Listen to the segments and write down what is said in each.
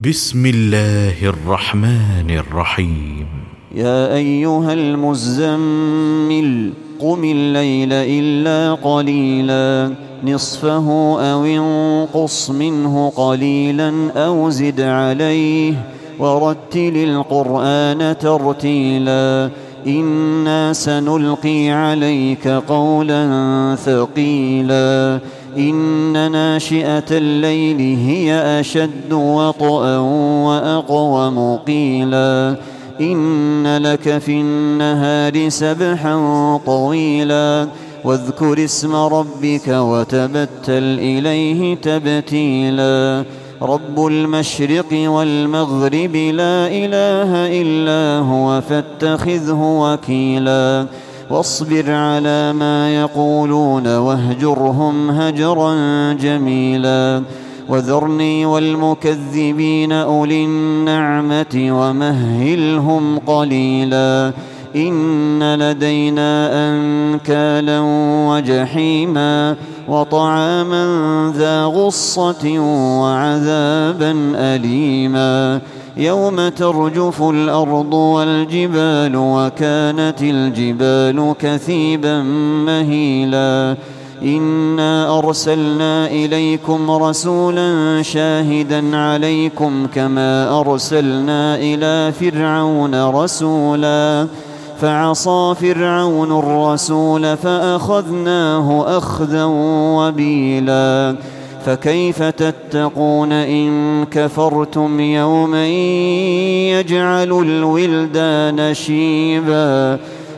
بسم الله الرحمن الرحيم. يا أيها المزمل قم الليل إلا قليلا نصفه أو انقص منه قليلا أو زد عليه ورتل القرآن ترتيلا إنا سنلقي عليك قولا ثقيلا إن ناشئة الليل هي أشد وطئا وأقوم قيلا إن لك في النهار سبحا طويلا واذكر اسم ربك وتبتل إليه تبتيلا رب المشرق والمغرب لا إله إلا هو فاتخذه وكيلا واصبر على ما يقولون واهجرهم هجرا جميلا وذرني والمكذبين أولي النعمة ومهلهم قليلا إن لدينا أنكالا وجحيما وطعاما ذا غصة وعذابا أليما يوم ترجف الأرض والجبال وكانت الجبال كثيبا مهيلا إنا أرسلنا إليكم رسولا شاهدا عليكم كما أرسلنا إلى فرعون رسولا فعصى فرعون الرسول فأخذناه أخذا وبيلا فكيف تتقون إن كفرتم يوما يجعل الولدان شيبا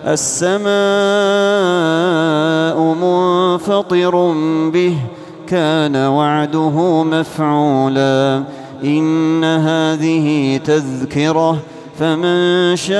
السماء منفطر به كان وعده مفعولا إن هذه تذكرة فمن شاء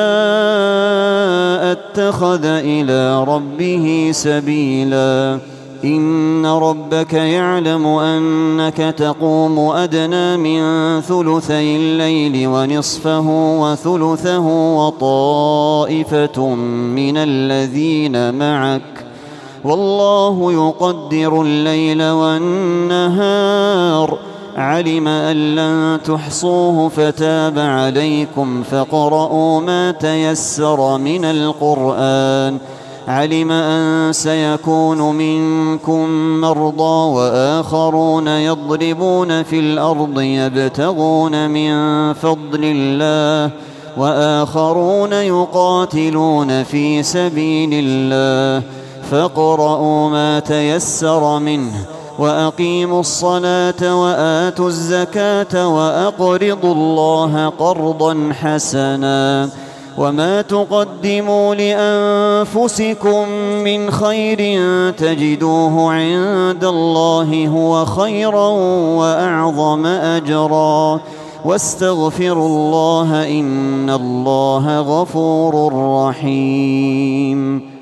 اتخذ إلى ربه سبيلا إن ربك يعلم أنك تقوم أدنى من ثلثي الليل ونصفه وثلثه وطائفة من الذين معك والله يقدر الليل والنهار علم أن لن تحصوه فتاب عليكم فاقرؤوا ما تيسر من القرآن علم أن سيكون منكم مرضى وآخرون يضربون في الأرض يبتغون من فضل الله وآخرون يقاتلون في سبيل الله فاقرؤوا ما تيسر منه وأقيموا الصلاة وآتوا الزكاة وأقرضوا الله قرضا حسنا وما تقدموا لأنفسكم من خير تجدوه عند الله هو خيرا وأعظم أجرا واستغفروا الله إن الله غفور رحيم.